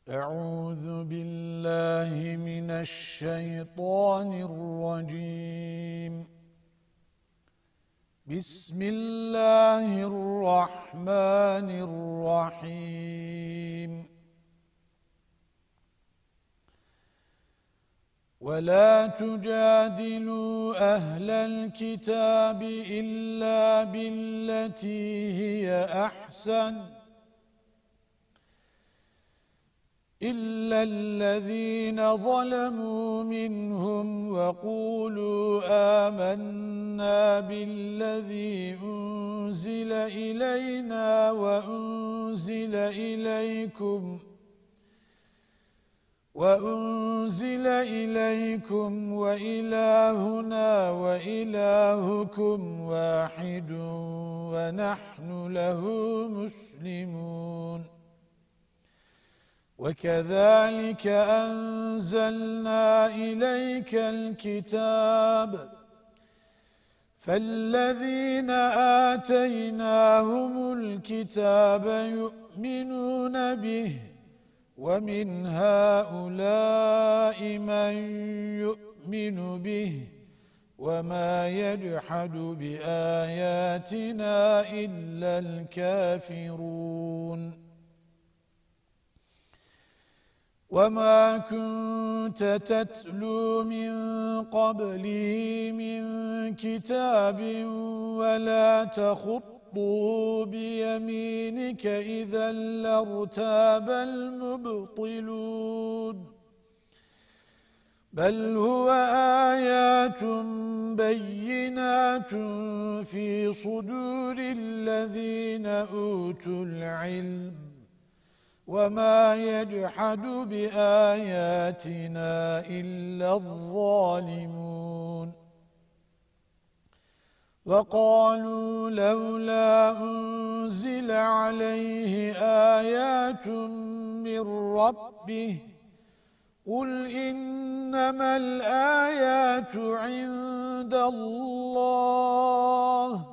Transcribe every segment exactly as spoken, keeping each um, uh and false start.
أعوذ بالله من الشيطان الرجيم بسم الله الرحمن الرحيم ولا تجادلوا أهل الكتاب إلا بالتي هي أحسن إلا الذين ظلموا منهم وقولوا آمنا بالذي أنزل إلينا وأنزل إليكم وأنزل إليكم وإلهنا وإلهكم واحد ونحن له مسلمون وكذلك أنزلنا إليك الكتاب فالذين آتيناهم الكتاب يؤمنون به ومن هؤلاء من يؤمن به وما يجحد بآياتنا إلا الكافرون وما كنت تتلو من قبله من كتاب ولا تخطه بيمينك إذا لارتاب المبطلون بل هو آيات بينات في صدور الذين أوتوا العلم وما يجحد بآياتنا إلا الظالمون وقالوا لولا أنزل عليه آيات من ربه قل إنما الآيات عند الله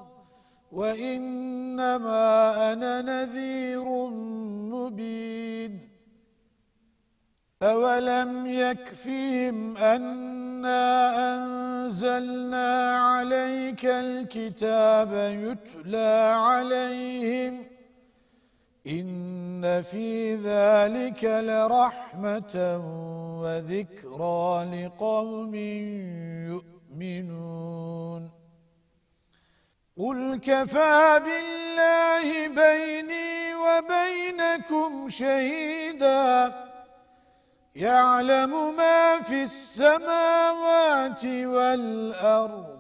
وإنما أنا نذير مبين أولم يكفهم أنا أنزلنا عليك الكتاب يتلى عليهم إن في ذلك لرحمة وذكرى لقوم يؤمنون قل كفى بالله بيني وبينكم شهيدا يعلم ما في السماوات والأرض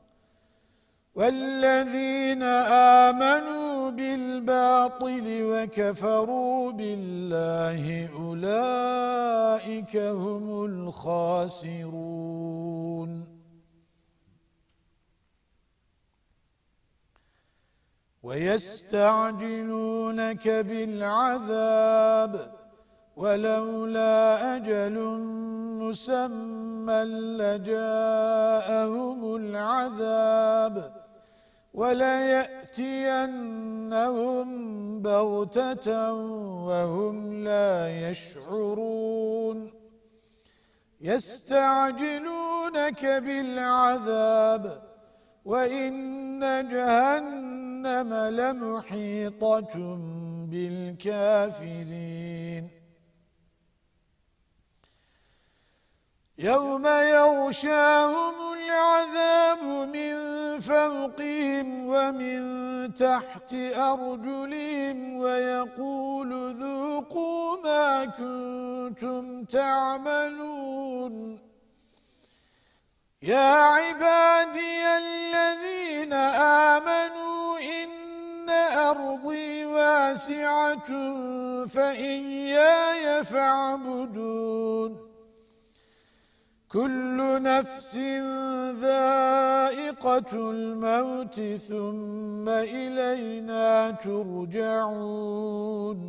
والذين آمنوا بالباطل وكفروا بالله أولئك هم الخاسرون ويستعجلونك بالعذاب ولولا أجل مسمى لجاءهم العذاب وليأتينهم بغتة وهم لا يشعرون يستعجلونك بالعذاب وإن جهنم لمحيطة بالكافرين يوم يغشاهم العذاب من فوقهم ومن تحت أرجلهم ويقول ذوقوا ما كنتم تعملون يا عبادي الذين آمنوا إن أرضي واسعة فإياي فاعبدون كل نفس ذائقة الموت ثم إلينا ترجعون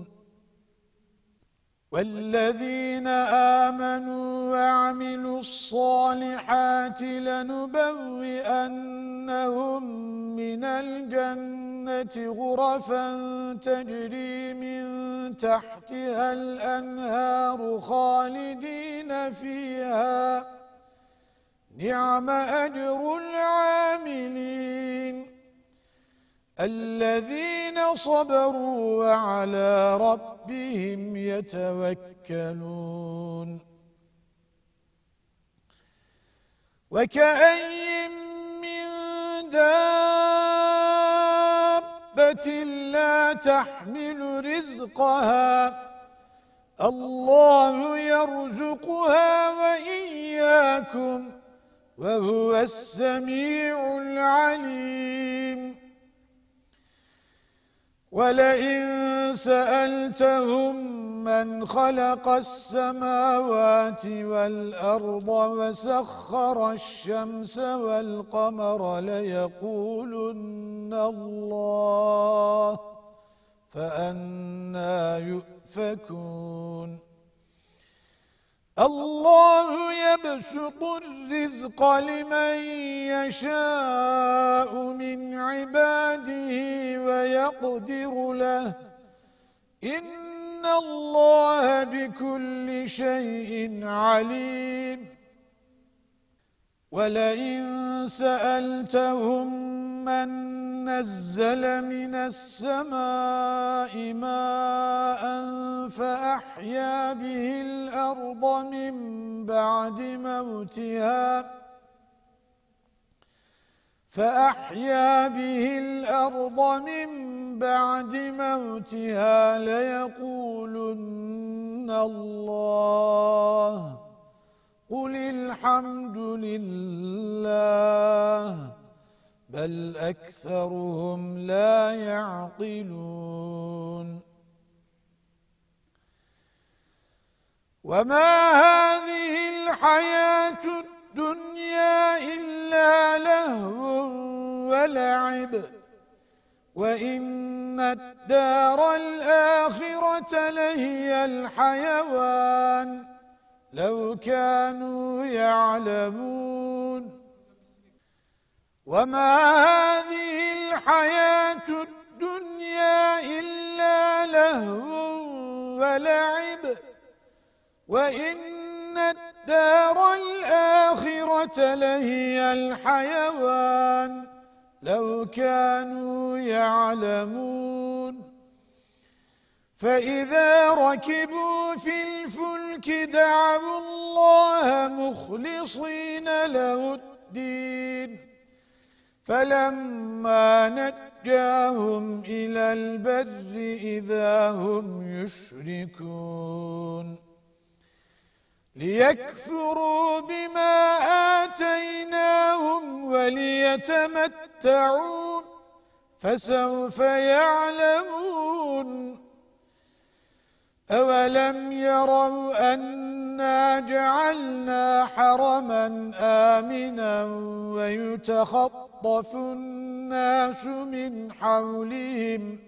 والذين آمنوا وعملوا الصالحات لنبوئنهم من الجنة غرفا تجري من تحتها الأنهار خالدين فيها نعم أجر العاملين الذين صبروا وعلى ربهم يتوكلون وكأين من دابة لا تحمل رزقها الله يرزقها وإياكم وهو السميع العليم ولئن سألتهم من خلق السماوات والأرض وسخر الشمس والقمر ليقولن الله فأنى يؤفكون الله يبسط الرزق لمن يشاء من عباده ويقدر له إن الله بكل شيء عليم ولئن سألتهم من نزل من السماء ماء فأحيا به الأرض من بعد موتها فأحيا به الأرض من بعد موتها ليقولن الله قل الحمد لله بل أكثرهم لا يعقلون وما هذه الحياة الدنيا إلا لهو ولعب وإن الدار الآخرة لهي الحيوان لو كانوا يعلمون وما هذه الحياة الدنيا إلا لهو ولعب وإن الدار الآخرة لهي الحيوان لو كانوا يعلمون فإذا ركبوا في الفلك دعوا الله مخلصين له الدين فلما نجاهم إلى البر إذا هم يشركون ليكفروا بما آتيناهم وليتمتعوا فسوف يعلمون أولم يروا أنا جعلنا حرما آمنا ويتخطف الناس من حولهم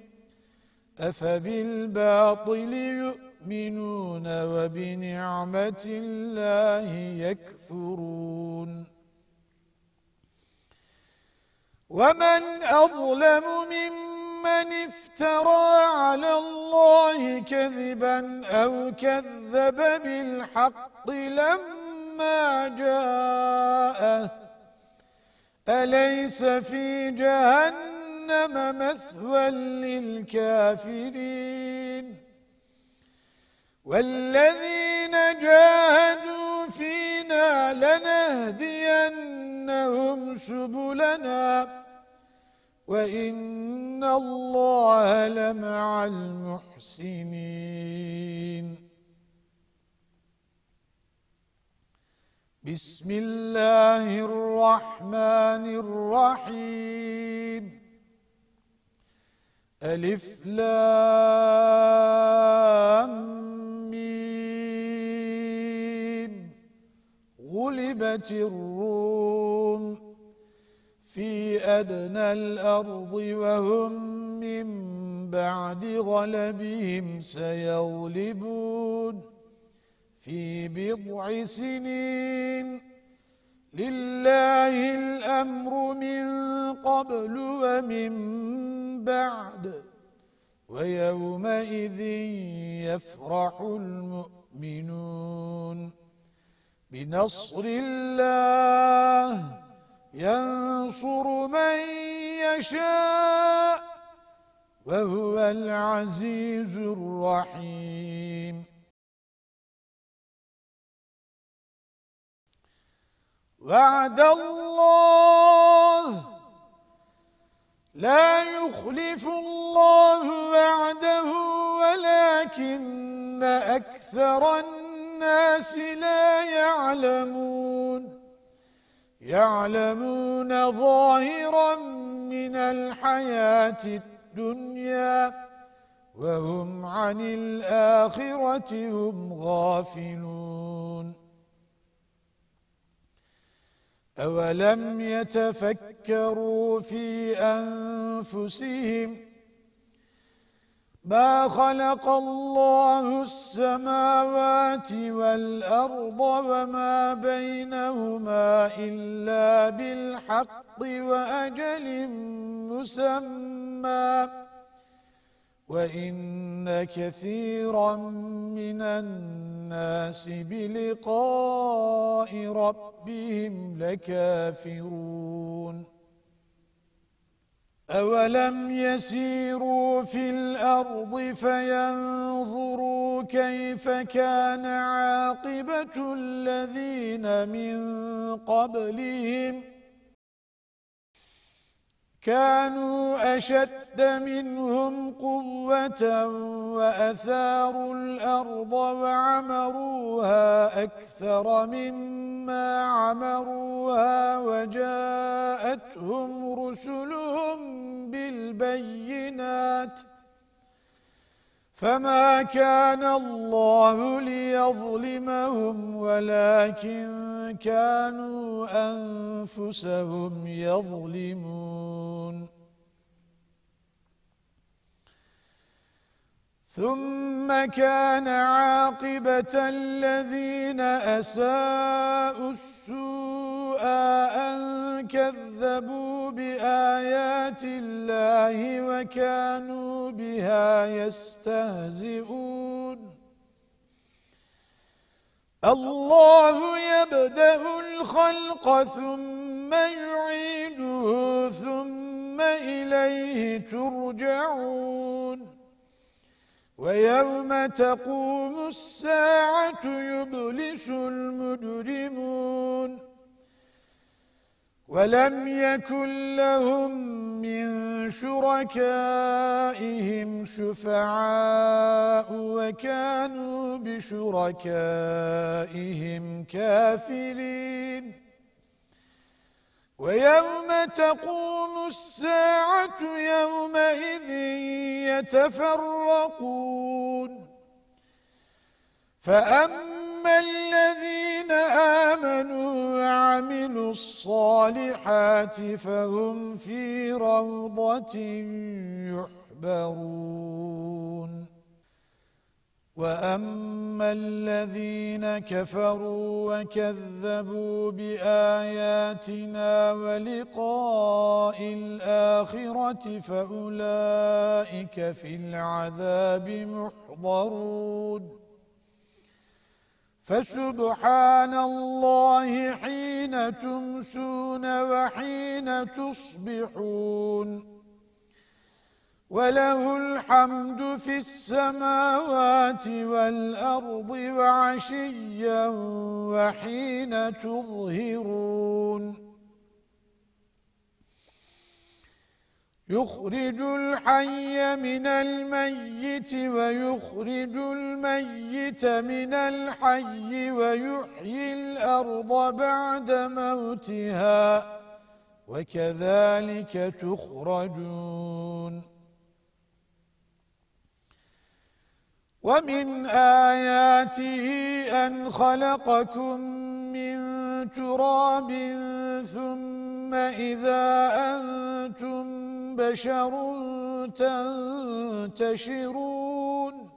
أفبالباطل يؤمنون وبنعمة الله يكفرون ومن أظلم ممن افترى على الله كذبا أو كذب بالحق لما جاءه أليس في جهنم مثوى للكافرين والذين جاهدوا فينا لنهدينهم سبلنا وإن الله لمع المحسنين بسم الله الرحمن الرحيم ألف لام ميم غلبت الروم في أدنى الأرض وهم من بعد غلبهم سيغلبون في بضع سنين لله الأمر من قبل ومن بعد ويومئذ يفرح المؤمنون بنصر الله ينصر من يشاء وهو العزيز الرحيم وعد الله لا يخلف الله وعده ولكن أكثر الناس لا يعلمون يعلمون ظاهرا من الحياة الدنيا وهم عن الآخرة هم غافلون أولم يتفكروا في أنفسهم ما خلق الله السماوات والأرض وما بينهما إلا بالحق وأجل مسمى وإن كثيرا من الناس بلقاء ربهم لكافرون أولم يسيروا في الأرض فينظروا كيف كان عاقبة الذين من قبلهم كانوا أشد منهم قوة وأثاروا الأرض وعمروها أكثر مما عمروها وجاءتهم رسلهم بالبينات فما كان الله ليظلمهم ولكن كانوا أنفسهم يظلمون ثم كان عاقبة الذين أساءوا السوء أن كذبوا بآيات الله وكانوا بها يستهزئون الله يبدأ الخلق ثم يعيده ثم إليه ترجعون ويوم تقوم الساعة يبلس المجرمون ولم يكن لهم من شركائهم شفعاء وكانوا بشركائهم كافرين ويوم تقوم الساعة يومئذ يتفرقون فأما الذين آمنوا وعملوا الصالحات فهم في روضة يحبرون وأما الذين كفروا وكذبوا بآياتنا ولقاء الآخرة فأولئك في العذاب محضرون فسبحان الله حين تمسون وحين تصبحون وله الحمد في السماوات والأرض وعشيا وحين تظهرون يخرج الحي من الميت ويخرج الميت من الحي ويحيي الأرض بعد موتها وكذلك تخرجون ومن آياته أن خلقكم من تراب ثم إذا أنتم بشر تنتشرون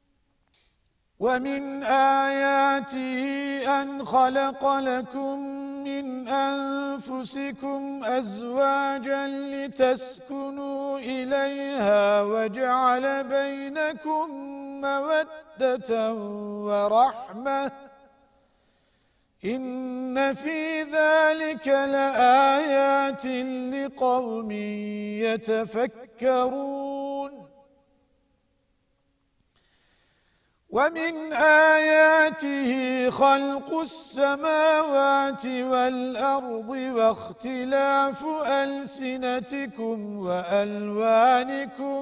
ومن آياته أن خلق لكم من أنفسكم أزواجا لتسكنوا إليها وجعل بينكم مودة ورحمة إن في ذلك لآيات لقوم يتفكرون ومن آياته خلق السماوات والأرض واختلاف ألسنتكم وألوانكم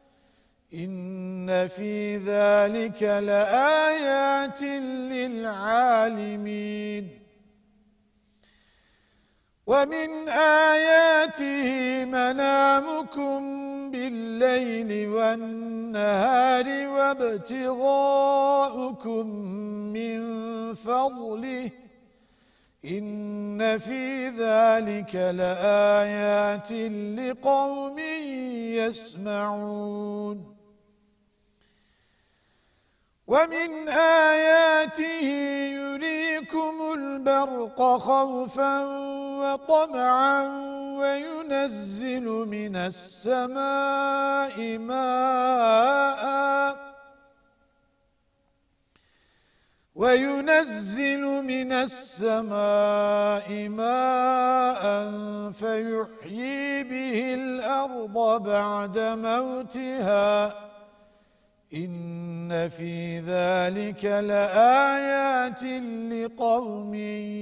إن في ذلك لآيات للعالمين ومن آياته منامكم بالليل والنهار وابتغاؤكم من فضله إن في ذلك لآيات لقوم يسمعون ومن آياته يريكم البرق خوفا وطمعا وينزل من السماء ماء وينزل من السماء ماء فيحيي به الأرض بعد موتها إن في ذلك لآيات لقوم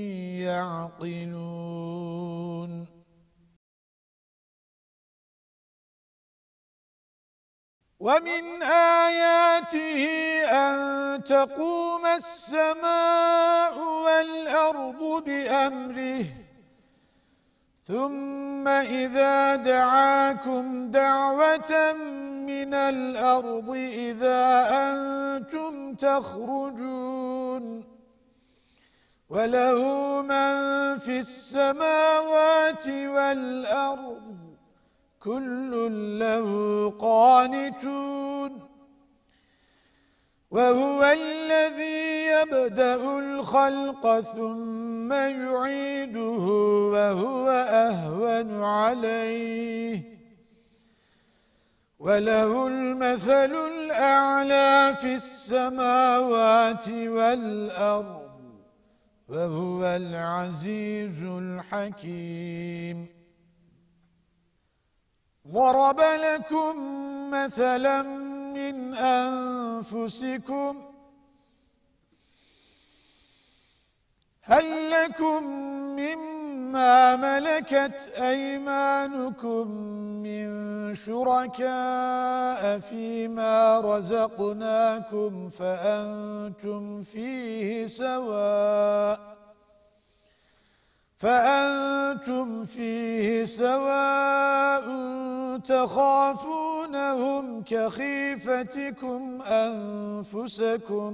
يعقلون ومن آياته أن تقوم السماء والأرض بأمره ثم إذا دعاكم دعوة من الأرض إذا أنتم تخرجون وله من في السماوات والأرض كل له قانتون وهو الذي يبدأ الخلق ثم يعيده وهو أهون عليه وله المثل الأعلى في السماوات والأرض وهو العزيز الحكيم ضرب لكم مثلا من أنفسكم هل لكم مما ملكت أيمانكم من شركاء فيما رزقناكم فأنتم فيه سواء فأنتم فيه سواء تخافونهم كخيفتكم أنفسكم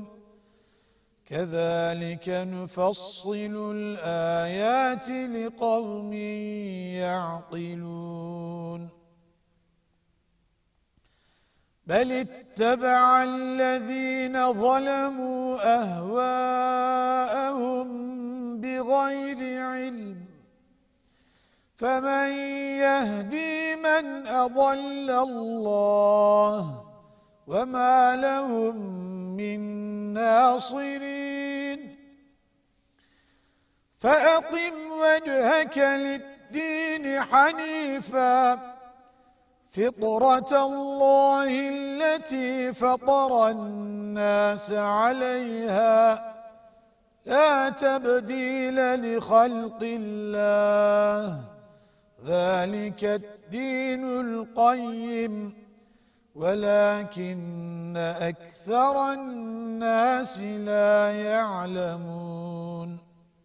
كذلك نفصل الآيات لقوم يعقلون بل اتبع الذين ظلموا أهواءهم بغير علم فمن يهدي من أضل الله وما لهم من ناصرين فأقم وجهك للدين حنيفا فطرة الله التي فطر الناس عليها لا تبديل لخلق الله ذلك الدين القيم ولكن أكثر الناس لا يعلمون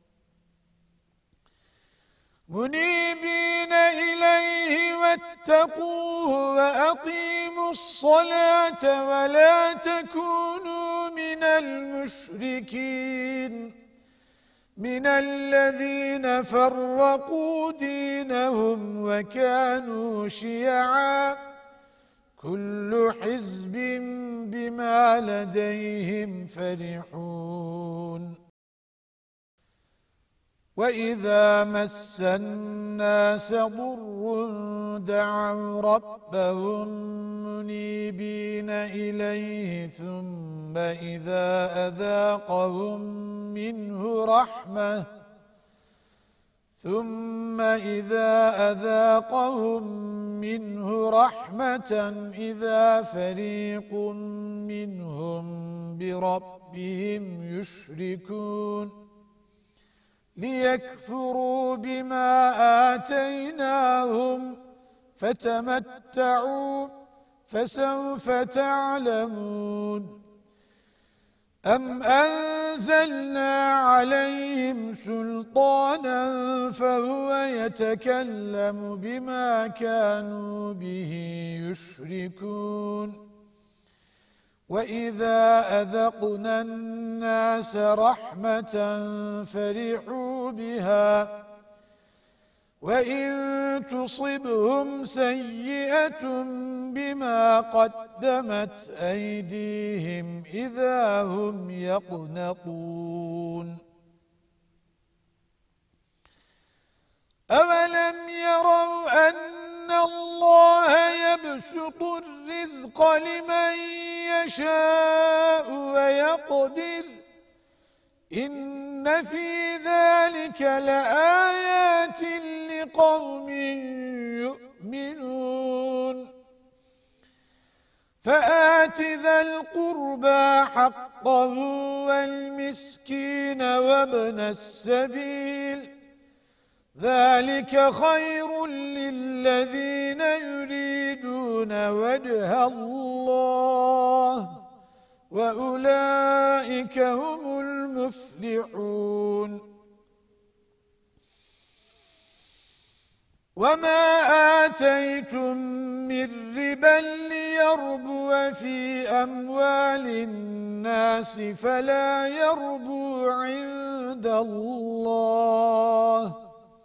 منيبين إليه واتقوه وأقيموا الصلاة ولا تكونوا من المشركين من الذين فرقوا دينهم وكانوا شيعا كل حزب بما لديهم فرحون وَإِذَا مَسَّ النَّاسَ ضُرٌّ دَعَوْا رَبَّهُم مُّنِيبِينَ إِلَيْهِ ثُمَّ إِذَا أَذَاقَهُم مِّنْهُ رَحْمَةً ثُمَّ إِذَا أَذَاقَهُم مِّنْهُ رَحْمَةً إِذَا فَرِيقٌ مِّنْهُم بِرَبِّهِمْ يُشْرِكُونَ لِيَكْفُرُوا بِمَا آتَيْنَاهُمْ فَتَمَتَّعُوا فَسَوْفَ تَعْلَمُونَ أَمْ أَنزَلْنَا عَلَيْهِمْ سُلْطَانًا فَهُوَ يَتَكَلَّمُ بِمَا كَانُوا بِهِ يُشْرِكُونَ وَإِذَا أَذَقْنَا النَّاسَ رَحْمَةً فَرِحُوا بِهَا وَإِن تُصِبْهُمْ سَيِّئَةٌ بِمَا قَدَّمَتْ أَيْدِيهِمْ إِذَا هُمْ يَقْنَطُونَ أَوَلَمْ يَرَوْا أَنَّ اللَّهَ يَبْسُطُ الرِّزْقَ لِمَن يَشَاءُ وَيَقْدِرُ إِنَّ فِي ذَلِكَ لَآيَاتٍ لِقَوْمٍ يُؤْمِنُونَ فَآتِ ذَا الْقُرْبَى حَقَّهُ وَالْمِسْكِينَ وَابْنَ السَّبِيلِ ذَلِكَ خَيْرٌ لِلَّذِينَ يُرِيدُونَ وَجْهَ اللَّهِ وَأُولَئِكَ هُمُ الْمُفْلِحُونَ وَمَا آتَيْتُم مِّن رِّبًا لِّيَرْبُوَ فِي أَمْوَالِ النَّاسِ فَلَا يَرْبُو عِندَ اللَّهِ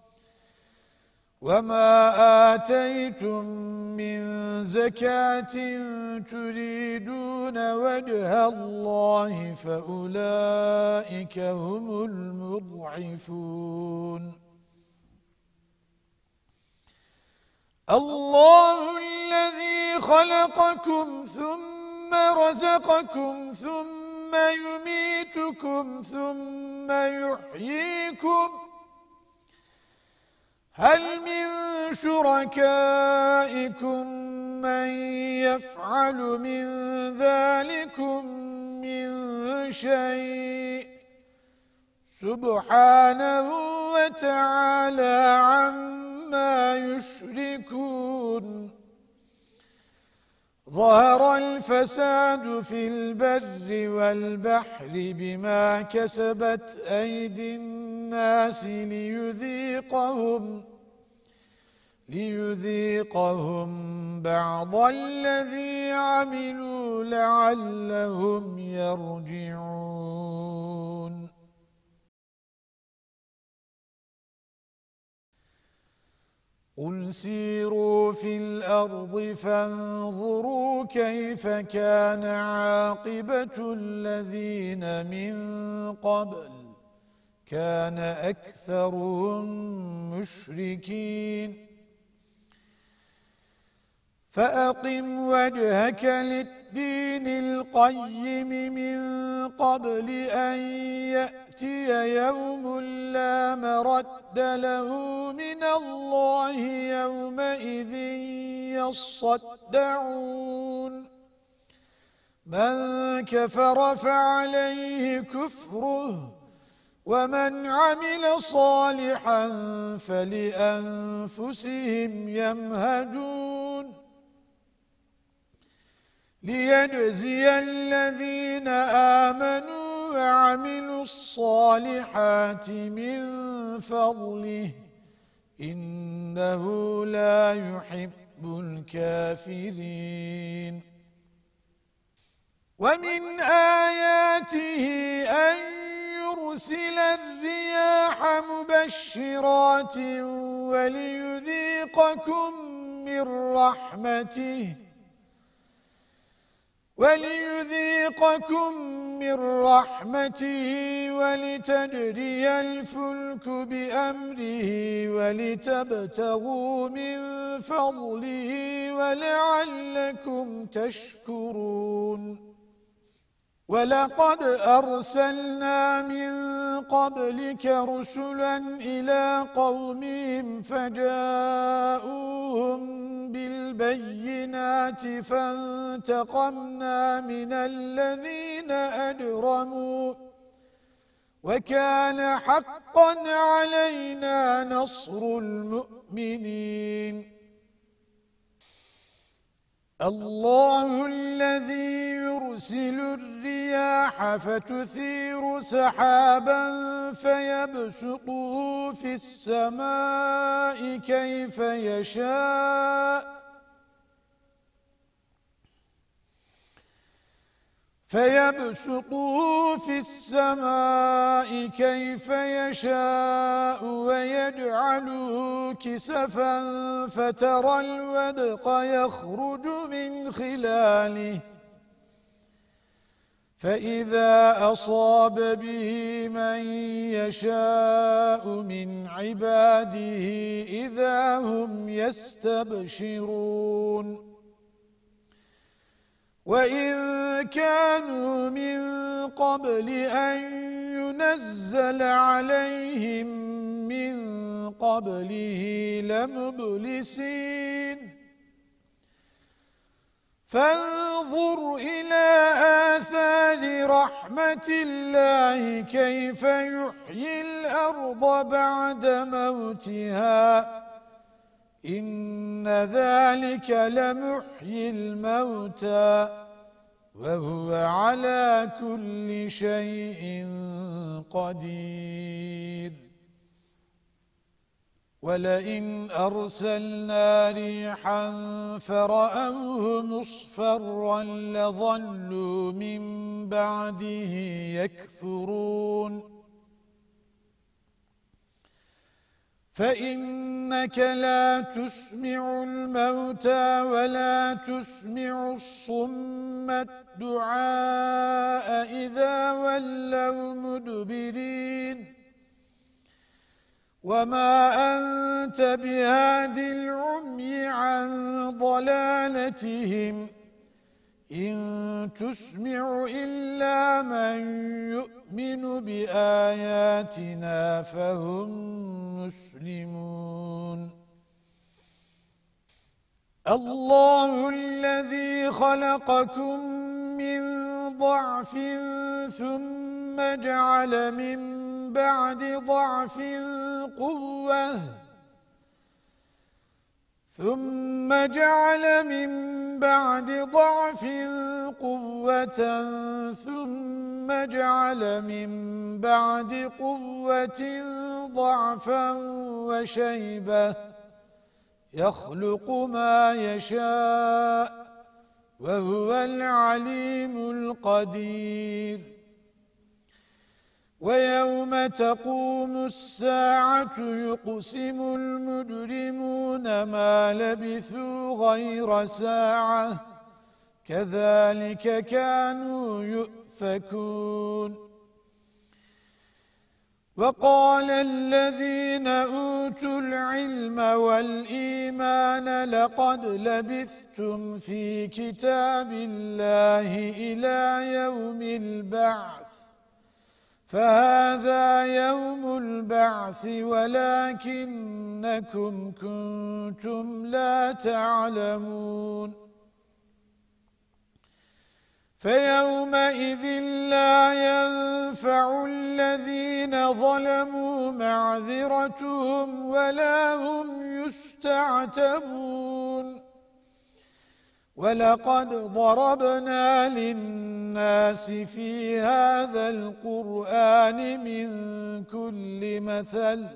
وَمَا آتَيْتُم مِّن زَكَاةٍ تُرِيدُونَ وَجْهَ اللَّهِ فَأُولَئِكَ هُمُ الْمُضْعِفُونَ اللَّهُ الَّذِي خَلَقَكُمْ ثُمَّ رَزَقَكُمْ ثُمَّ يُمِيتُكُمْ ثُمَّ يُحْيِيكُمْ هَلْ مِن شُرَكَائِكُم مَّن يَفْعَلُ مِن ذَلِكُم مِّن شَيْءٍ سُبْحَانَهُ وَتَعَالَى عَمَّا يُشْرِكُونَ ظَهَرَ الْفَسَادُ فِي الْبَرِّ وَالْبَحْرِ بِمَا كَسَبَتْ أَيْدِي النَّاسِ لِيُذِيقَهُمْ لِيُذِيقَهُمْ بَعْضَ الَّذِي عَمِلُوا لَعَلَّهُمْ يَرْجِعُونَ قُلْ سِيرُوا فِي الْأَرْضِ فَانظُرُوا كَيْفَ كَانَ عَاقِبَةُ الَّذِينَ مِن قَبْلُ كَانَ أَكْثَرُهُم مُشْرِكِينَ فَأَقِمْ وَجْهَكَ لِلدِّينِ الْقَيِّمِ مِن قَبْلِ أَن يَأْتِيَ يَوْمٌ لَّا مَرَدَّ لَهُ مِنَ اللَّهِ يَوْمَئِذٍ يَصَّدَّعُونَ مَن كَفَرَ فَعَلَيْهِ كُفْرُهُ وَمَنْ عَمِلَ صَالِحًا فَلِأَنفُسِهِمْ يَمْهَدُونَ لِيَجْزِيَ الَّذِينَ آمَنُوا وَعَمِلُوا الصَّالِحَاتِ مِنْ فَضْلِهِ إِنَّهُ لَا يُحِبُّ الْكَافِرِينَ وَمِنْ آيَاتِهِ أَنْ يُرْسِلَ الرِّيَاحَ مُبَشِّرَاتٍ وَلِيُذِيقَكُم مِّن رَّحْمَتِهِ وليذيقكم من رحمته ولتجري الفلك بأمره ولتبتغوا من فضله ولعلكم تشكرون ولقد أرسلنا من قبلك رسلا إلى قومهم فجاءوهم بالبينات فانتقمنا من الذين أجرموا وكان حقا علينا نصر المؤمنين الله الذي يرسل الرياح فتثير سحابا فيبسطه في السماء كيف يشاء فيبسطه في السماء كيف يشاء ويجعله كسفا فترى الودق يخرج من خلاله فإذا أصاب به من يشاء من عباده إذا هم يستبشرون وَإِن كَانُوا مِن قَبْلِ أَن يُنَزَّلَ عَلَيْهِم مِّن قَبْلِهِ لَمُبْلِسِينَ فانظر إلى آثار رحمة الله كيف يحيي الأرض بعد موتها إن ذلك لمحيي الموتى وهو على كل شيء قدير ولئن أرسلنا ريحا فرأوه مصفرا لظلوا من بعده يكفرون فإنك لا تسمع الموتى ولا تسمع الصم الدعاء إذا ولوا مدبرين وما أنت بهاد العمي عن ضلالتهم إن تسمع إلا من يؤمن بآياتنا فهم مسلمون الله الذي خلقكم من ضعف ثم جعل من بعد ضعف قوة ثم جعل من بعد ضعف قوة ثم جعل من بعد قوة ضعفا وشيبة يخلق ما يشاء وهو العليم القدير ويوم تقوم الساعة يقسم المجرمون ما لبثوا غير ساعة كذلك كانوا يؤفكون وقال الذين أوتوا العلم والإيمان لقد لبثتم في كتاب الله إلى يوم البعث فهذا يوم البعث ولكنكم كنتم لا تعلمون فيومئذ لا ينفع الذين ظلموا معذرتهم ولا هم يستعتبون ولقد ضربنا للناس في هذا القرآن من كل مثل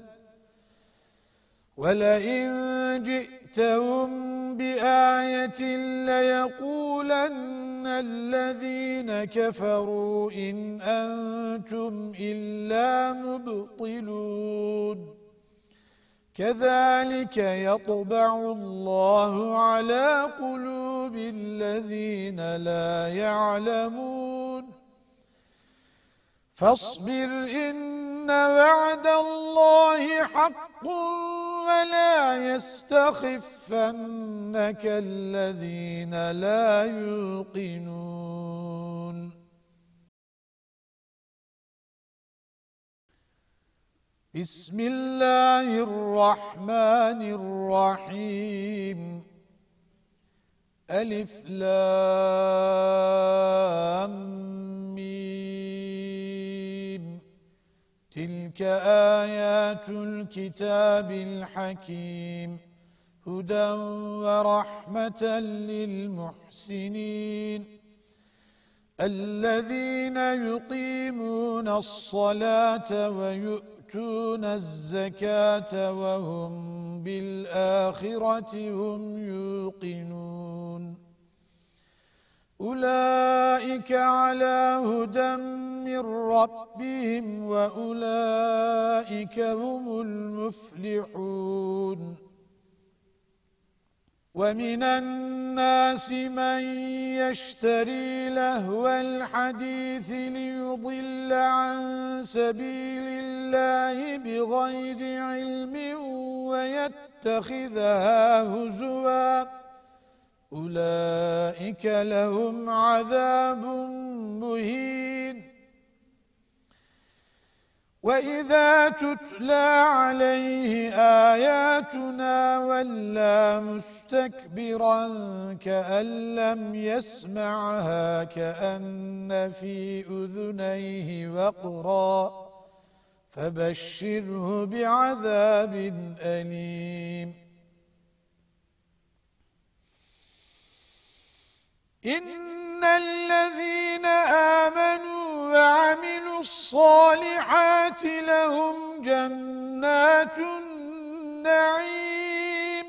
ولئن جئتهم بآية ليقولن الذين كفروا إن أنتم إلا مبطلون كذلك يطبع الله على قلوب الذين لا يعلمون فاصبر إن وعد الله حق ولا يستخفنك الذين لا يوقنون بسم الله الرحمن الرحيم ألف لام ميم تلك آيات الكتاب الحكيم هدى ورحمة للمحسنين الذين يقيمون الصلاة ويؤتون الزكاة وهم بالآخرة هم يوقنون أولئك على هدى من ربهم وأولئك هم المفلحون ومن الناس من يشتري لهو الحديث ليضل عن سبيل الله بغير علم ويتخذها هزوا أولئك لهم عذاب مهين وَإِذَا تُتْلَى عَلَيْهِ آيَاتُنَا وَلَّى مُسْتَكْبِرًا كَأَن لَّمْ يَسْمَعْهَا كَأَنَّ فِي أُذُنَيْهِ وَقْرًا فَبَشِّرْهُ بِعَذَابٍ أَلِيمٍ إِنَّ الَّذِينَ آمَنُوا وَعَمِلُوا الصَّالِحَاتِ لَهُمْ جَنَّاتُ النَّعِيمِ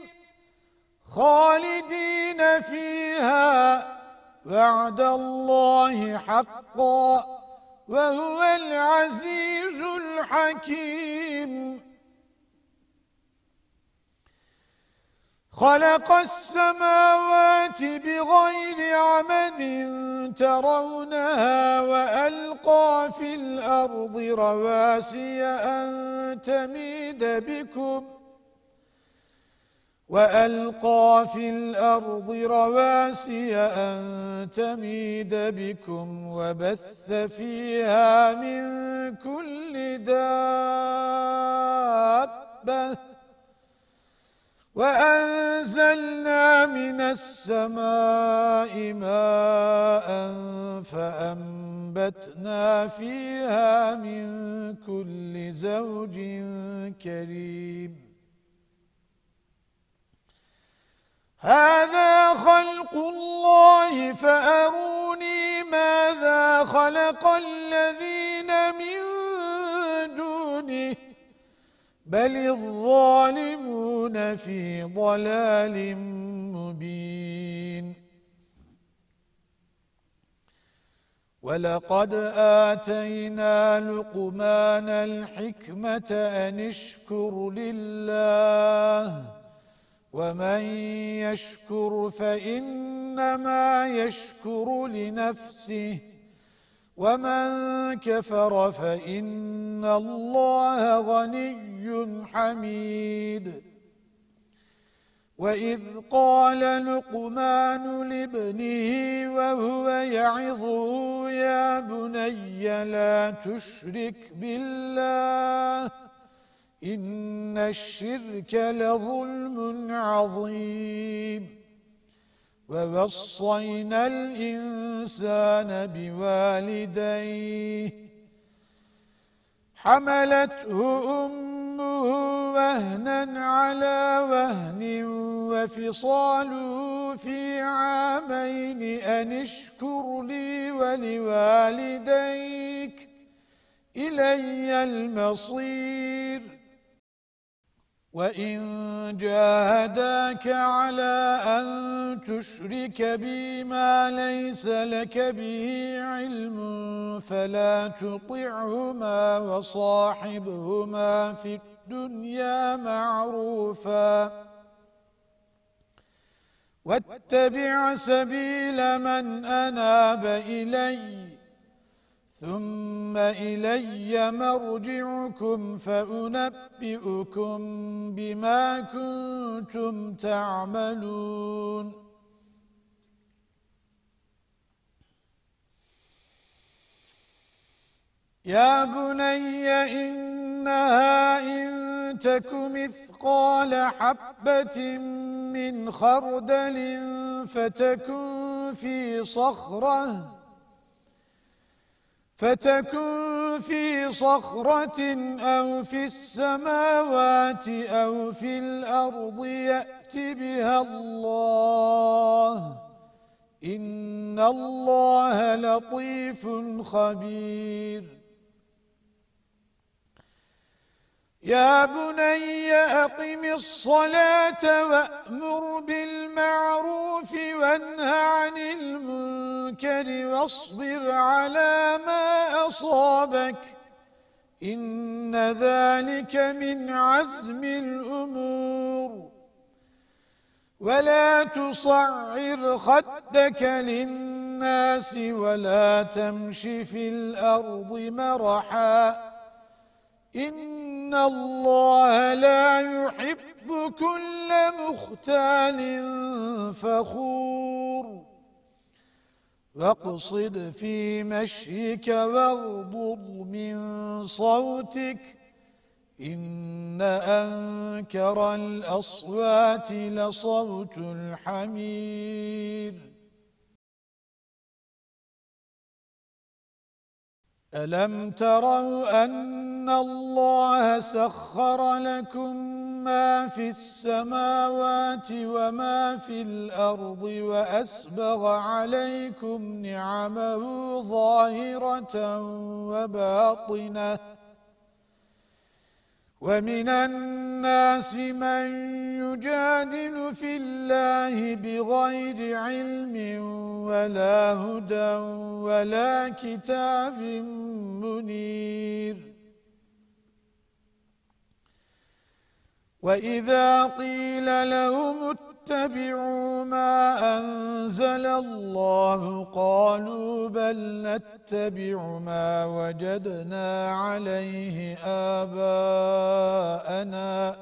خَالِدِينَ فِيهَا وَعْدَ اللَّهِ حَقًّا وَهُوَ الْعَزِيزُ الْحَكِيمُ خلق السماوات بغير عمد ترونها وألقى في الأرض رواسي أن تميد بكم وألقى في الأرض رواسي أن تميد بكم وبث فيها من كل دابة وَأَنزَلْنَا مِنَ السَّمَاءِ مَاءً فَأَنبَتْنَا فِيهَا مِن كُلِّ زَوْجٍ كَرِيمٍ هَذَا خَلْقُ اللَّهِ فَأَرُونِي مَاذَا خَلَقَ الَّذِينَ مِن دُونِهِ بل الظالمون في ضلال مبين ولقد آتينا لقمان الحكمة أن اشكر لله ومن يشكر فإنما يشكر لنفسه ومن كفر فإن الله غني حميد وإذ قال لقمان لابنه وهو يعظه يا بني لا تشرك بالله إن الشرك لظلم عظيم ووصينا الإنسان بوالديه حملته أمه وهنا على وهن وفصاله في عامين أن اشكر لي ولوالديك إلي المصير وَإِن جَاهَدَاكَ عَلَى أَن تُشْرِكَ بِي مَا لَيْسَ لَكَ بِهِ عِلْمٌ فَلَا تُطِعْهُمَا وَصَاحِبْهُمَا فِي الدنيا معروفا واتبع سبيل من أناب إلي ثم إلي مرجعكم فأنبئكم بما كنتم تعملون يا بني إنها إن تك مثقال حبة من خردل فتكن في صخرة فتكن في صخرة أو في السماوات أو في الأرض يأت بها الله إن الله لطيف خبير يا بني أقم الصلاة وأمر بالمعروف وانه عن المنكر واصبر على ما أصابك إن ذلك من عزم الأمور ولا تصعر خدك للناس ولا تمش في الأرض مرحا إن الله لا يحب كل مختال فخور واقصد في مشيك واغضض من صوتك إن أنكر الأصوات لصوت الحمير ألم تروا أن الله سخر لكم ما في السماوات وما في الأرض وأسبغ عليكم نعمه ظاهرة وباطنة ومن الناس من يجادل في الله بغير علم ولا هدى ولا كتاب منير وإذا قيل لهم اتبعوا ما أنزل الله قالوا بل نتبع ما وجدنا عليه آباءنا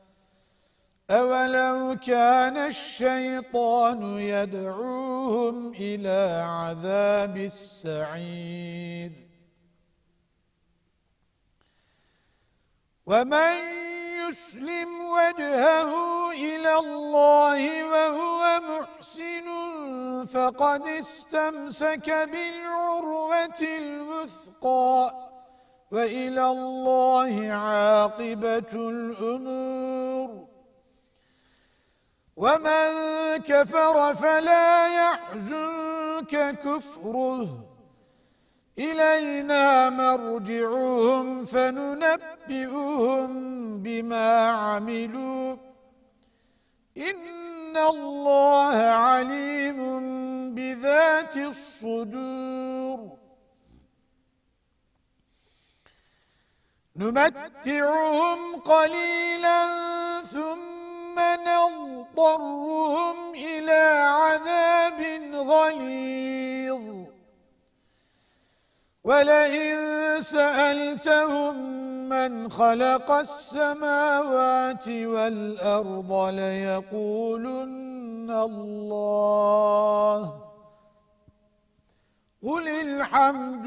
أولو كان الشيطان يدعوهم إلى عذاب السعير ومن يسلم وجهه إلى الله وهو محسن فقد استمسك بالعروة الوثقى وإلى الله عاقبة الأمور ومن كفر فلا يحزنك كفره إلينا مرجعهم فننبئهم بما عملوا إن الله عليم بذات الصدور نمتعهم قليلا ثم نضطرهم إلى عذاب غليظ ولئن سألتهم من خلق السماوات والأرض ليقولن الله قل الحمد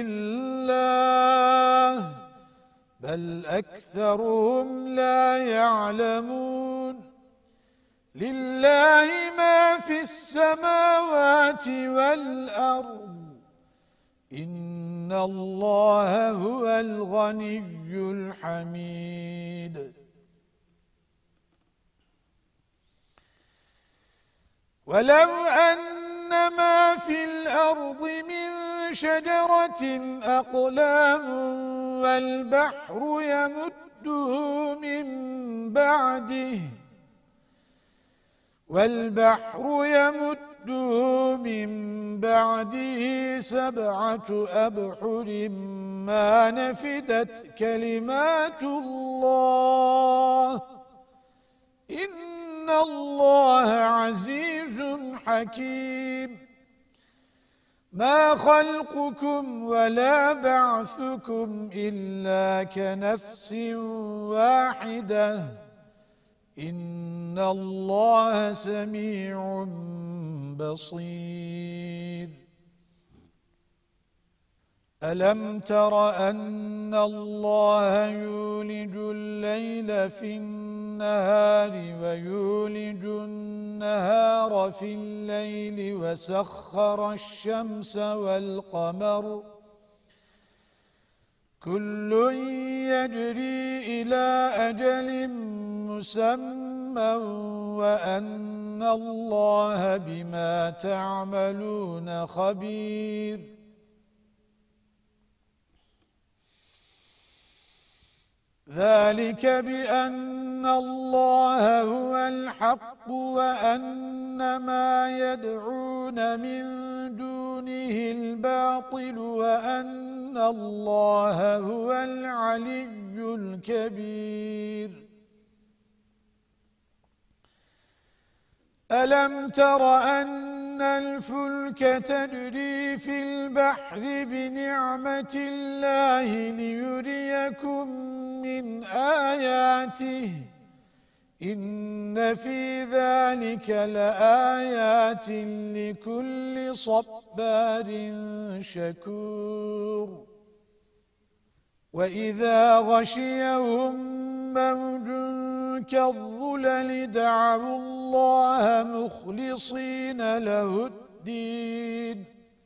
لله بل أكثرهم لا يعلمون لله ما في السماوات والأرض إن الله هو الغني الحميد ولو أن ما في الأرض من شجرة أقلام والبحر يمده من بعده والبحر يمده يمده من بعده سبعة أبحر ما نفدت كلمات الله إن الله عزيز حكيم ما خلقكم ولا بعثكم إلا كنفس واحدة إن الله سميع بصير ألم تر أن الله يولج الليل في النهار ويولج النهار في الليل وسخر الشمس والقمر كل يجري إلى أجل مسمى وأن الله بما تعملون خبير ذلك بأن الله هو الحق وأن ما يدعون من دونه الباطل وأن الله هو العلي الكبير ألم تر أن الفلك تجري في البحر بنعمة الله ليريكم من آياته إن في ذلك لآيات لكل صبار شكور وإذا غشيهم موج كالظلل دعوا الله مخلصين له الدين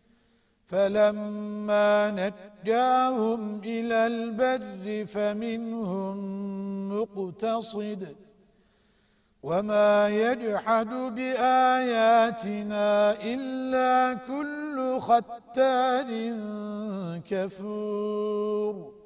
فلما نجاهم إلى البر فمنهم مقتصد وما يجحد بآياتنا إلا كل ختار كفور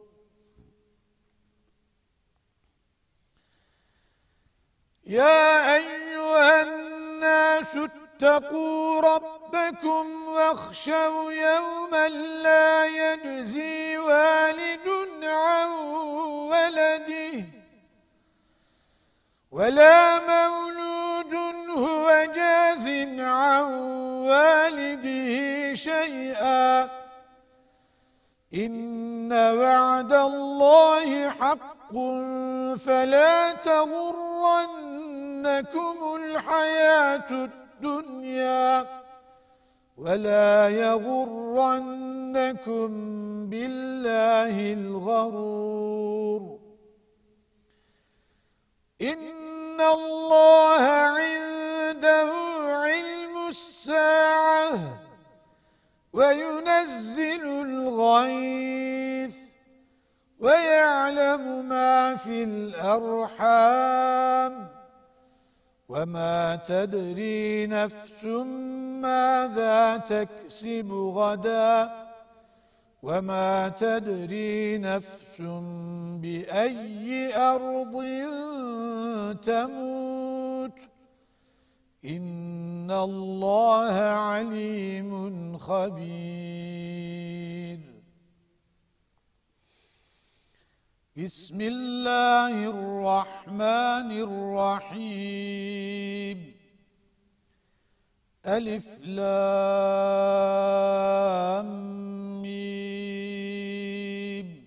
يا أيها الناس اتقوا ربكم واخشوا يوما لا يجزي والد عن ولده ولا مولود هو جاز عن والده شيئا إن وعد الله حق فلا تغرنكم الحياة الدنيا ولا يغرنكم بالله الغرور إن الله عنده علم الساعة وينزل الغيث ويعلم ما في الأرحام وما تدري نفس ماذا تكسب غدا وما تدري نفس بأي أرض تموت إن الله عليم خبير بسم الله الرحمن الرحيم ألف لام ميم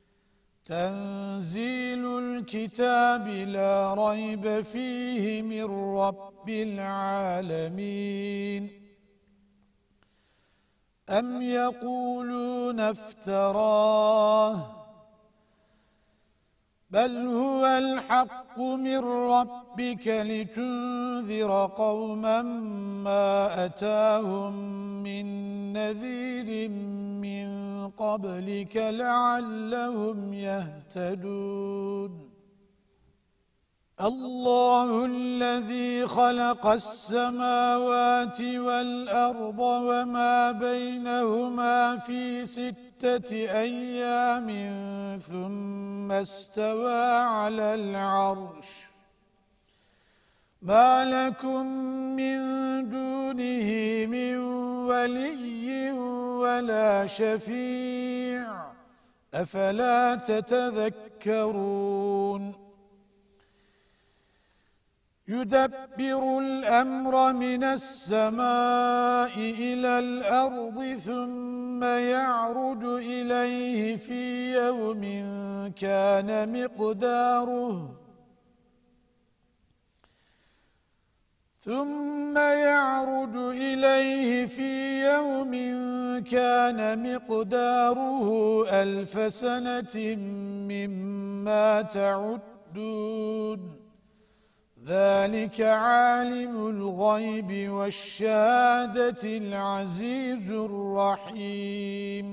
تنزيل الكتاب لا ريب فيه من رب العالمين أم يقولون افتراه بل هو الحق من ربك لتنذر قوما ما أتاهم من نذير من قبلك لعلهم يهتدون الله الذي خلق السماوات والأرض وما بينهما في ستة أيام ثم استوى على العرش ما لكم من دونه من ولي ولا شفيع أفلا تتذكرون يدبر الأمر من السماء إلى الأرض ثم يعرج إليه في يوم كان مقداره ثم يعرج إليه في يوم كان مقداره ألف سنة مما تعدون ذلك عالم الغيب والشهادة العزيز الرحيم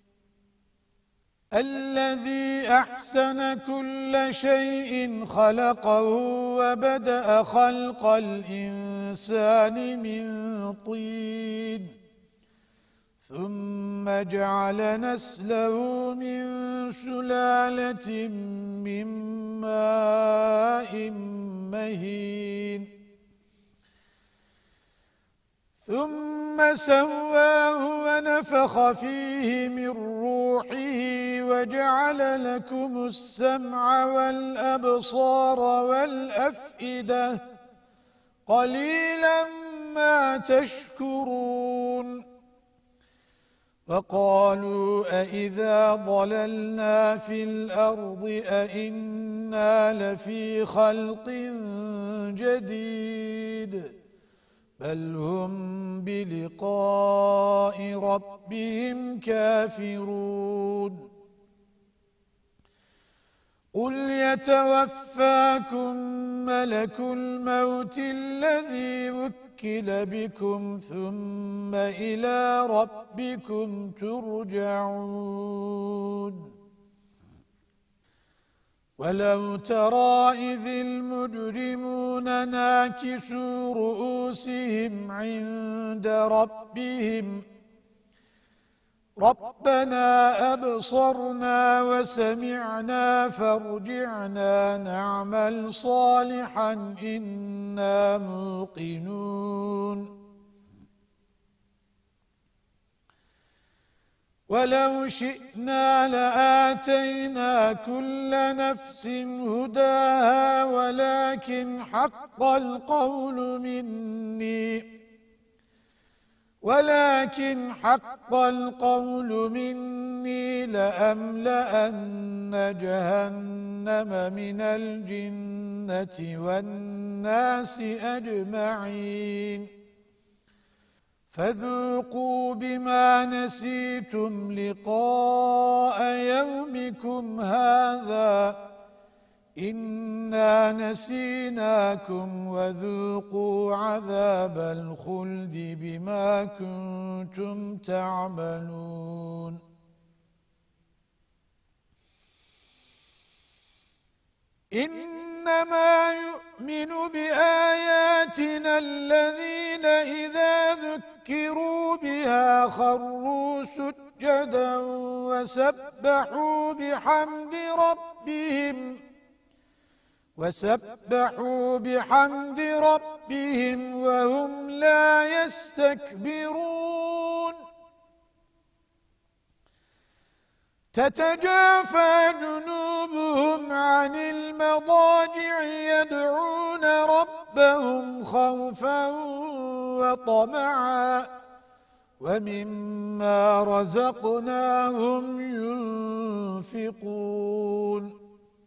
الذي أحسن كل شيء خلقه وبدأ خلق الإنسان من طين ثم جعل نسله من سلالة من ماء مهين ثم سواه ونفخ فيه من روحه وجعل لكم السمع والأبصار والأفئدة قليلا ما تشكرون وقالوا أئذا ضللنا في الأرض أئنا لفي خلق جديد بل هم بلقاء ربهم كافرون قل يتوفاكم ملك الموت الذي وكل بكم ثم إلى ربكم ترجعون ولو ترى إذ المجرمون ناكسوا رؤوسهم عند ربهم ربنا أبصرنا وسمعنا فارجعنا نعمل صالحا إنا موقنون ولو شئنا لآتينا كل نفس هداها ولكن حق القول مني ولكن حق القول مني لأملأن جهنم من الجنة والناس أجمعين فذوقوا بما نسيتم لقاء يومكم هذا إنا نسيناكم وذوقوا عذاب الخلد بما كنتم تعملون إنما يؤمن بآياتنا الذين إذا ذكروا بها خروا سجدا وسبحوا بحمد ربهم وسبحوا بحمد ربهم وهم لا يستكبرون تتجافى جنوبهم عن المضاجع يدعون ربهم خوفا وطمعا ومما رزقناهم ينفقون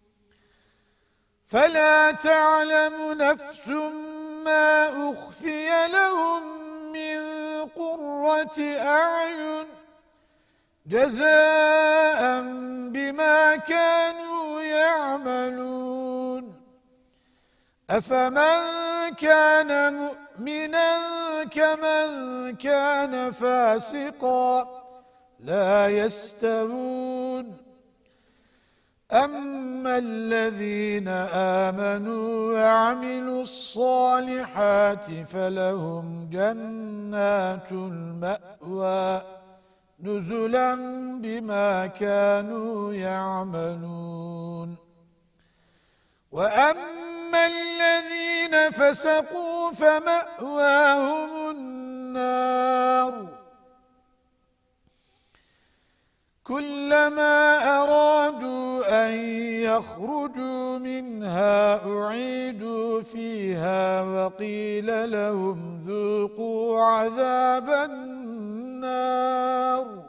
فلا تعلم نفس ما أخفي لهم من قرة أعين جزاء بما كانوا يعملون أفمن كان مؤمنا كمن كان فاسقا لا يستوون أما الذين آمنوا وعملوا الصالحات فلهم جنات المأوى نزلا بما كانوا يعملون وأما الذين الذين فسقوا فمأواهم النار كلما أرادوا أن يخرجوا منها أعيدوا فيها وقيل لهم ذوقوا عذاب النار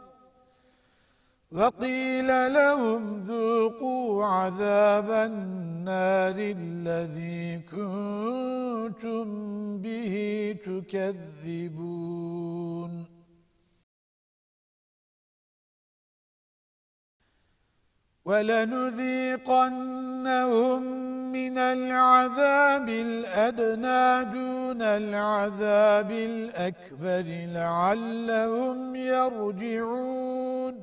وقيل لهم ذوقوا عذاب النار الذي كنتم به تكذبون ولنذيقنهم من العذاب الأدنى دون العذاب الأكبر لعلهم يرجعون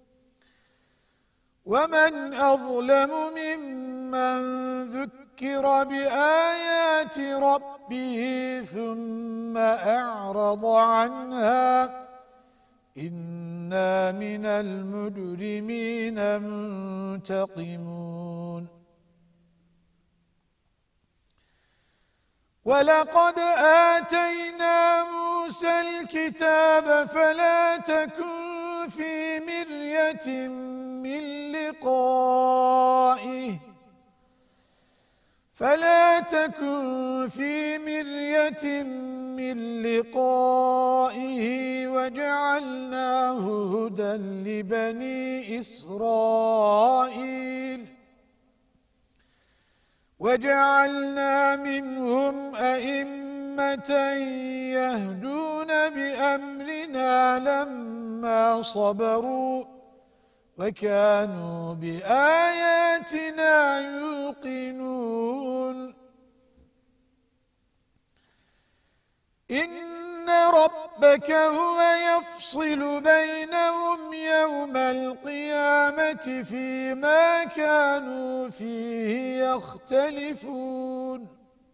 ومن أظلم ممن ذكر بآيات ربه ثم أعرض عنها إنا من المجرمين منتقمون ولقد آتينا موسى الكتاب فلا تكن في مرية من لقائه فلا تكن في مرية من لقائه وجعلناه هدى لبني إسرائيل وجعلنا منهم أئمة يهدون بأمرنا لما صبروا وكانوا بآياتنا يوقنون إن ربك هو يفصل بينهم يوم القيامة فيما كانوا فيه يختلفون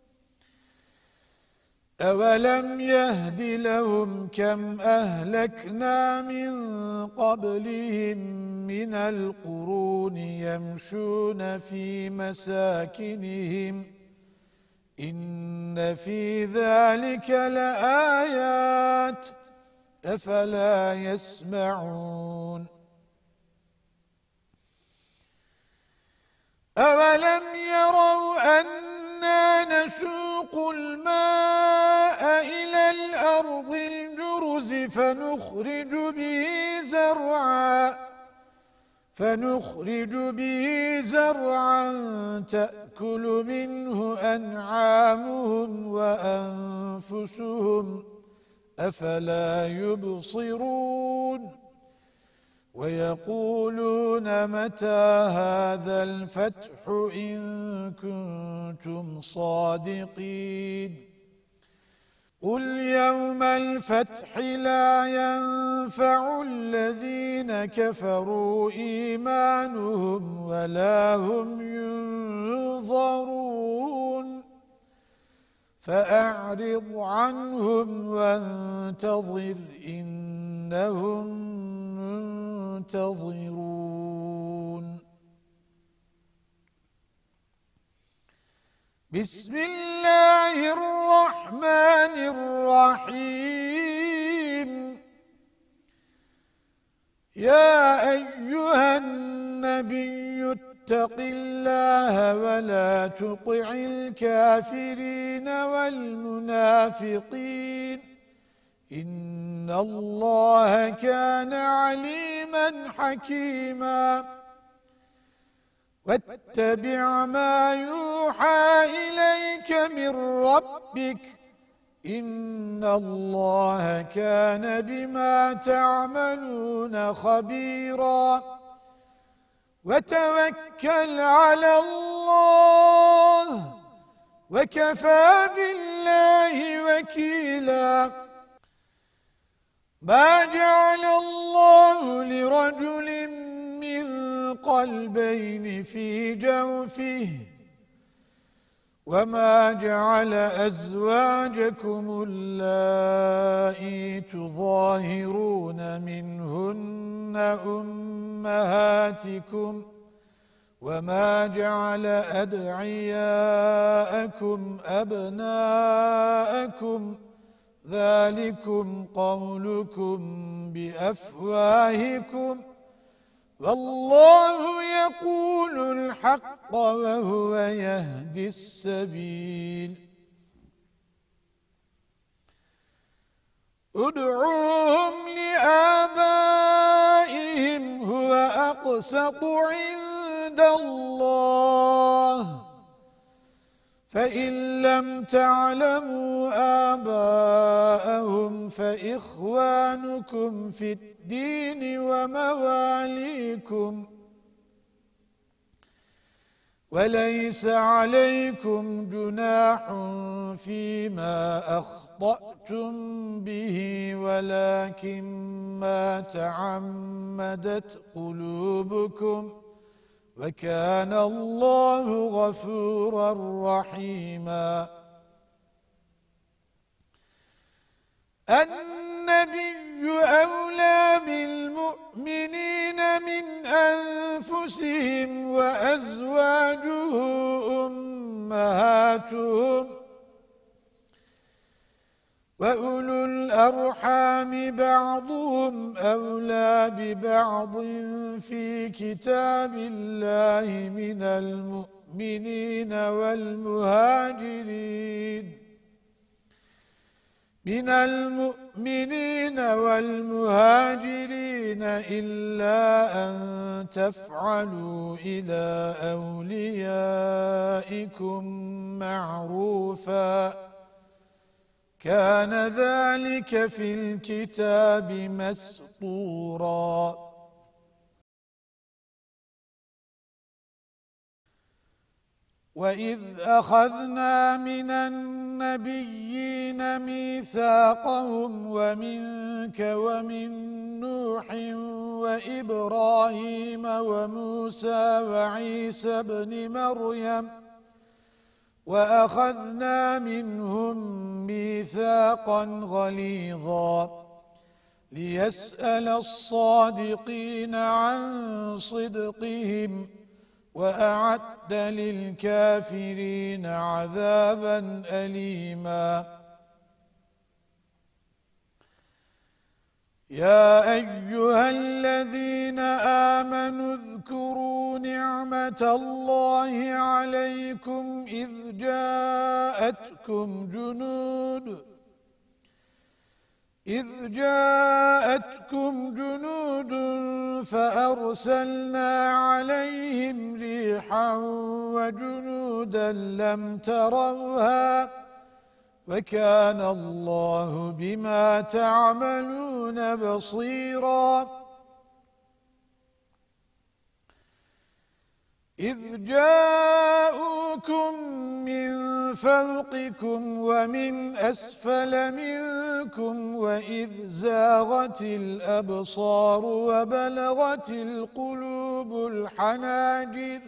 أولم يهد لهم كم أهلكنا من قبلهم من القرون يمشون في مساكنهم إن في ذلك لآيات أفلا يسمعون أولم يروا أنا نسوق الماء إلى الأرض الجرز فنخرج به زرعا فنخرج به زرعا تأكل منه أنعامهم وأنفسهم أفلا يبصرون ويقولون متى هذا الفتح إن كنتم صادقين قل يوم الفتح لا ينفع الذين كفروا إيمانهم ولا هم ينظرون فأعرض عنهم وانتظر إنهم منتظرون بسم الله الرحمن الرحيم يا أيها النبي اتق الله ولا تطع الكافرين والمنافقين إن الله كان عليما حكيما واتبع ما يوحى إليك من ربك إن الله كان بما تعملون خبيرا وتوكل على الله وكفى بالله وكيلا ما جعل الله لرجل من قلبين في جوفه وما جعل أزواجكم اللائي تظاهرون منهن أمهاتكم وما جعل أدعياءكم أبناءكم ذلكم قولكم بأفواهكم والله يقول الحق وهو يهدي السبيل ادعوهم لآبائهم هو أقسط عند الله فإن لم تعلموا آباءهم فإخوانكم في الدين ومواليكم وليس عليكم جناح فيما أخطأتم به ولكن ما تعمدت قلوبكم وكان الله غفورا رحيما النبي أولى بالمؤمنين من أنفسهم وأزواجه أمهاتهم وأولو الأرحام بعضهم أولى ببعض في كتاب الله من المؤمنين والمهاجرين من المؤمنين والمهاجرين إلا أن تفعلوا إلى أوليائكم معروفا كان ذلك في الكتاب مسطورا وَإِذْ أَخَذْنَا مِنَ النَّبِيِّينَ مِيثَاقَهُمْ وَمِنْكَ وَمِنْ نُوحٍ وَإِبْرَاهِيمَ وَمُوسَى وَعِيسَى ابْنِ مَرْيَمَ وَأَخَذْنَا مِنْهُمْ مِيثَاقًا غَلِيظًا لِيَسْأَلَ الصَّادِقِينَ عَنْ صِدْقِهِمْ وَأَعَدَّ لِلْكَافِرِينَ عَذَابًا أَلِيمًا يَا أَيُّهَا الَّذِينَ آمَنُوا اذْكُرُوا نِعْمَةَ اللَّهِ عَلَيْكُمْ إِذْ جَاءَتْكُمْ جُنُودٌ إِذْ جَاءَتْكُمْ جُنُودٌ فَأَرْسَلْنَا عَلَيْهِمْ رِيحًا وَجُنُودًا لَّمْ تَرَوْهَا وَكَانَ اللَّهُ بِمَا تَعْمَلُونَ بَصِيرًا إِذْ جَاءُوكُم مِّن فَوْقِكُمْ وَمِنْ أَسْفَلَ مِنكُمْ وَإِذْ زَاغَتِ الْأَبْصَارُ وَبَلَغَتِ الْقُلُوبُ الْحَنَاجِرَ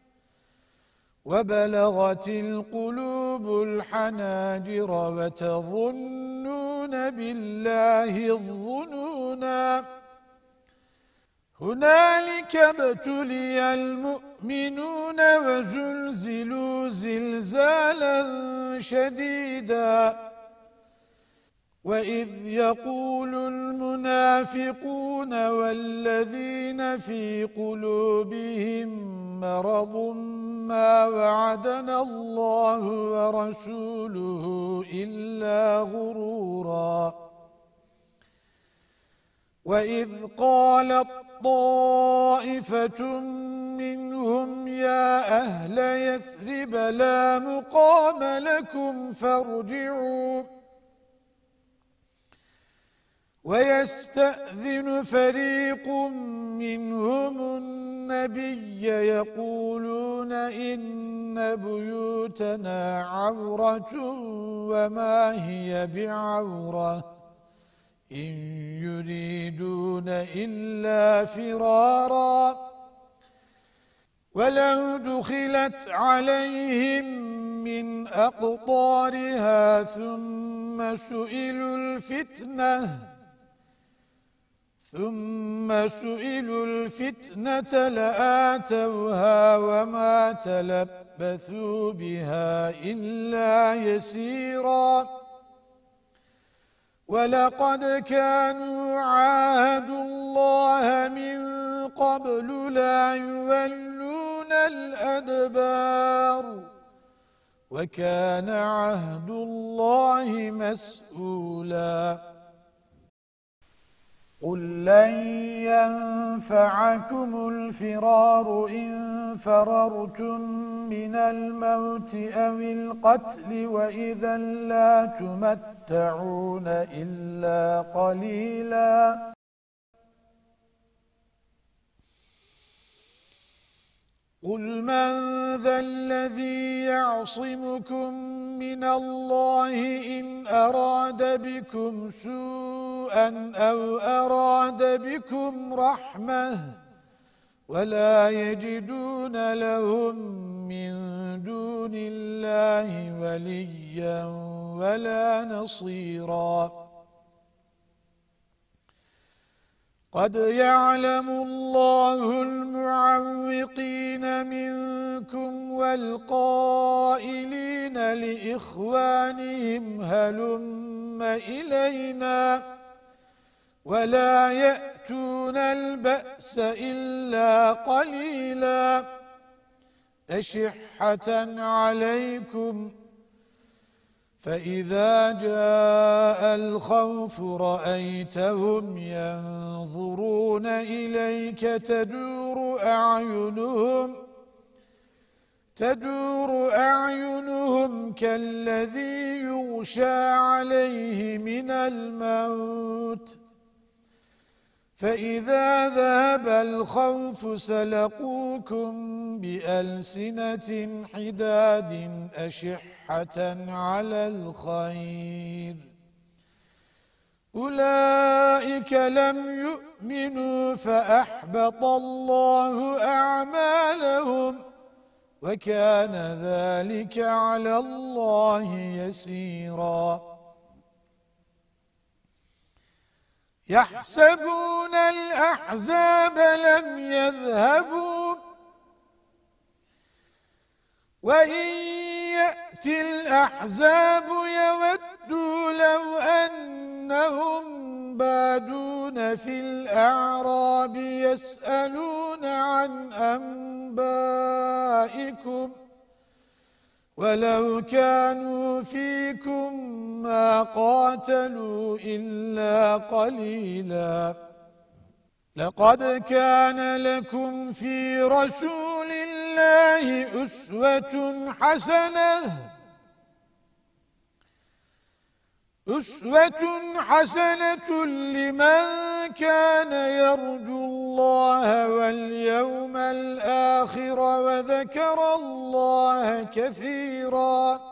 وَبَلَغَتِ الْقُلُوبُ الْحَنَاجِرَ وَتَظُنُّونَ بِاللَّهِ الظُّنُونَا هُنَالِكَ ابْتُلِيَ الْمُؤْمِنُونَ وَزُلْزِلُوا زِلْزَالًا شَدِيدًا وَإِذْ يَقُولُ الْمُنَافِقُونَ وَالَّذِينَ فِي قُلُوبِهِم مَّرَضٌ مَّا وَعَدَنَا اللَّهُ وَرَسُولُهُ إِلَّا غُرُورًا وَإِذْ قَالَتْ طَائِفَةٌ مِّنْهُمْ يَا أَهْلَ يَثْرِبَ لَا مُقَامَ لَكُمْ فَارْجِعُوا وَيَسْتَأْذِنُ فَرِيقٌ مِّنْهُمُ النَّبِيَّ يَقُولُونَ إِنَّ بُيُوتَنَا عَوْرَةٌ وَمَا هِيَ بِعَوْرَةٍ إِن يُرِيدُونَ إِلَّا فِرَارًا وَلَوْ دُخِلَتْ عَلَيْهِمْ مِنْ أَقْطَارِهَا ثُمَّ سُئِلُوا الْفِتْنَةَ ثم سئلوا الفتنة لآتوها وما تلبثوا بها إلا يسيرا ولقد كانوا عاهدوا الله من قبل لا يولون الأدبار وكان عهد الله مسؤولا قل لن ينفعكم الفرار إن فررتم من الموت أو القتل وإذا لا تمتعون إلا قليلا قل من ذا الذي يعصمكم من الله إن أراد بكم سوءا أو أراد بكم رحمة ولا يجدون لهم من دون الله وليا ولا نصيرا قد يعلم الله المعوقين منكم والقائلين لإخوانهم هلم إلينا ولا يأتون البأس إلا قليلا أشحة عليكم فإذا جاء الخوف رأيتهم ينظرون إليك تدور أعينهم تدور أعينهم كالذي يغشى عليه من الموت فإذا ذهب الخوف سلقوكم بألسنة حداد أشحة على الخير أولئك لم يؤمنوا فأحبط الله أعمالهم وكان ذلك على الله يسيرا يحسبون الأحزاب لم يذهبوا وإن يأتي الأحزاب يودوا لو أنهم بادون في الأعراب يسألون عن أنبائكم ولو كانوا فيكم ما قاتلوا إلا قليلا لقد كان لكم في رسول الله أسوة حسنة أسوة حسنة لمن كان يرجو الله واليوم الآخر وذكر الله كثيرا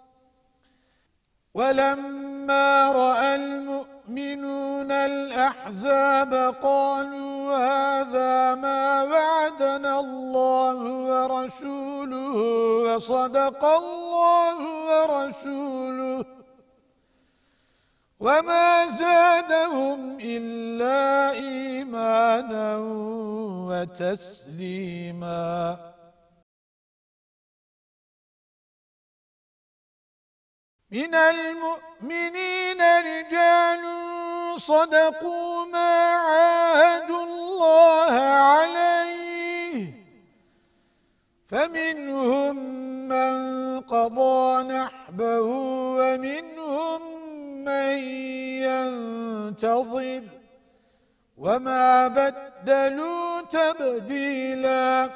ولما رأى المؤمنون الأحزاب قالوا هذا ما وعدنا الله ورسوله وصدق الله ورسوله وما زادهم إلا إيمانا وتسليما من المؤمنين رجال صدقوا ما عاهدوا الله عليه فمنهم من قضى نحبه ومنهم من ينتظر وما بدلوا تبديلا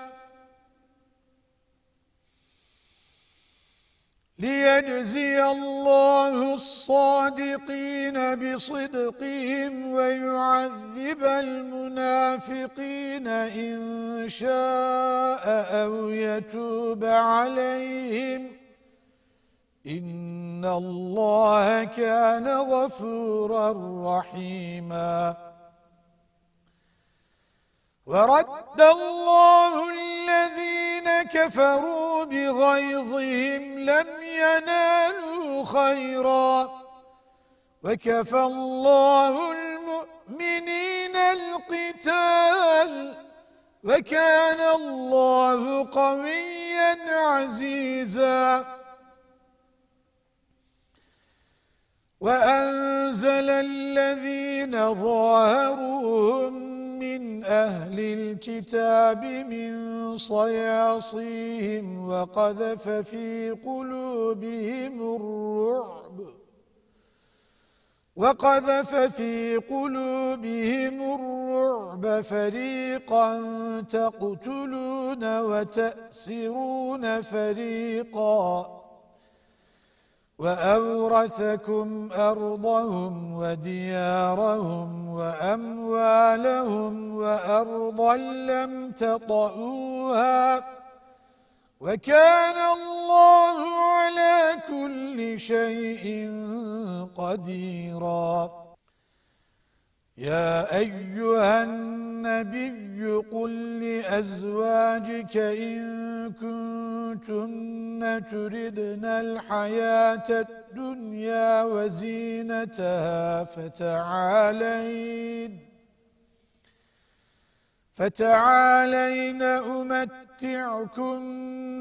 ليجزي الله الصادقين بصدقهم ويعذب المنافقين إن شاء أو يتوب عليهم إن الله كان غفورا رحيما ورد الله الذين كفروا بغيظهم لم ينالوا خيرا وكفى الله المؤمنين قتال وكان الله قويا عزيزا وأنزل الذين ظاهروهم من أهل الكتاب من صياصيهم وقذف في قلوبهم الرعب وقذف في قلوبهم الرعب فريقا تقتلون وتأسرون فريقا وأورثكم أرضهم وديارهم وأموالهم وأرضا لم تطئوها وكان الله على كل شيء قديرا يا أيها النبي قل لأزواجك إن كنتن تردن الحياة الدنيا وزينتها فتعالين فتعالين أمتعكن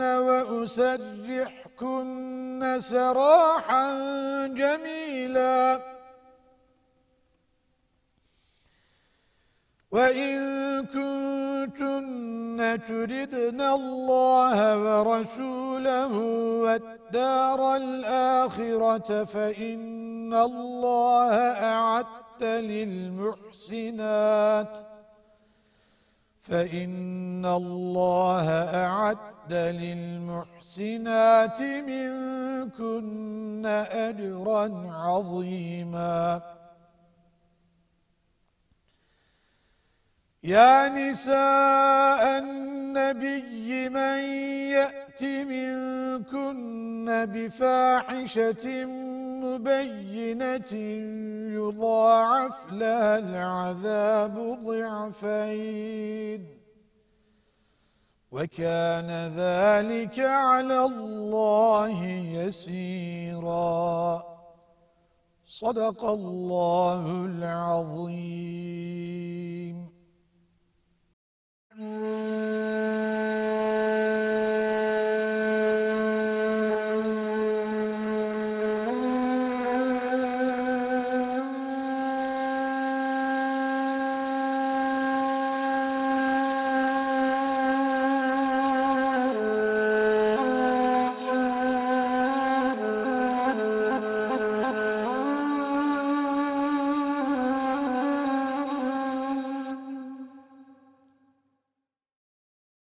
وأسرحكن سراحا جميلا وإن كنتن تردن الله ورسوله والدار الآخرة فإن الله أعد للمحسنات فإن الله أعد للمحسنات منكن أجرا عظيما يا نساء النبي من يأت منكن بفاحشة مبينة يضاعف لها العذاب ضعفين وكان ذلك على الله يسيرا صدق الله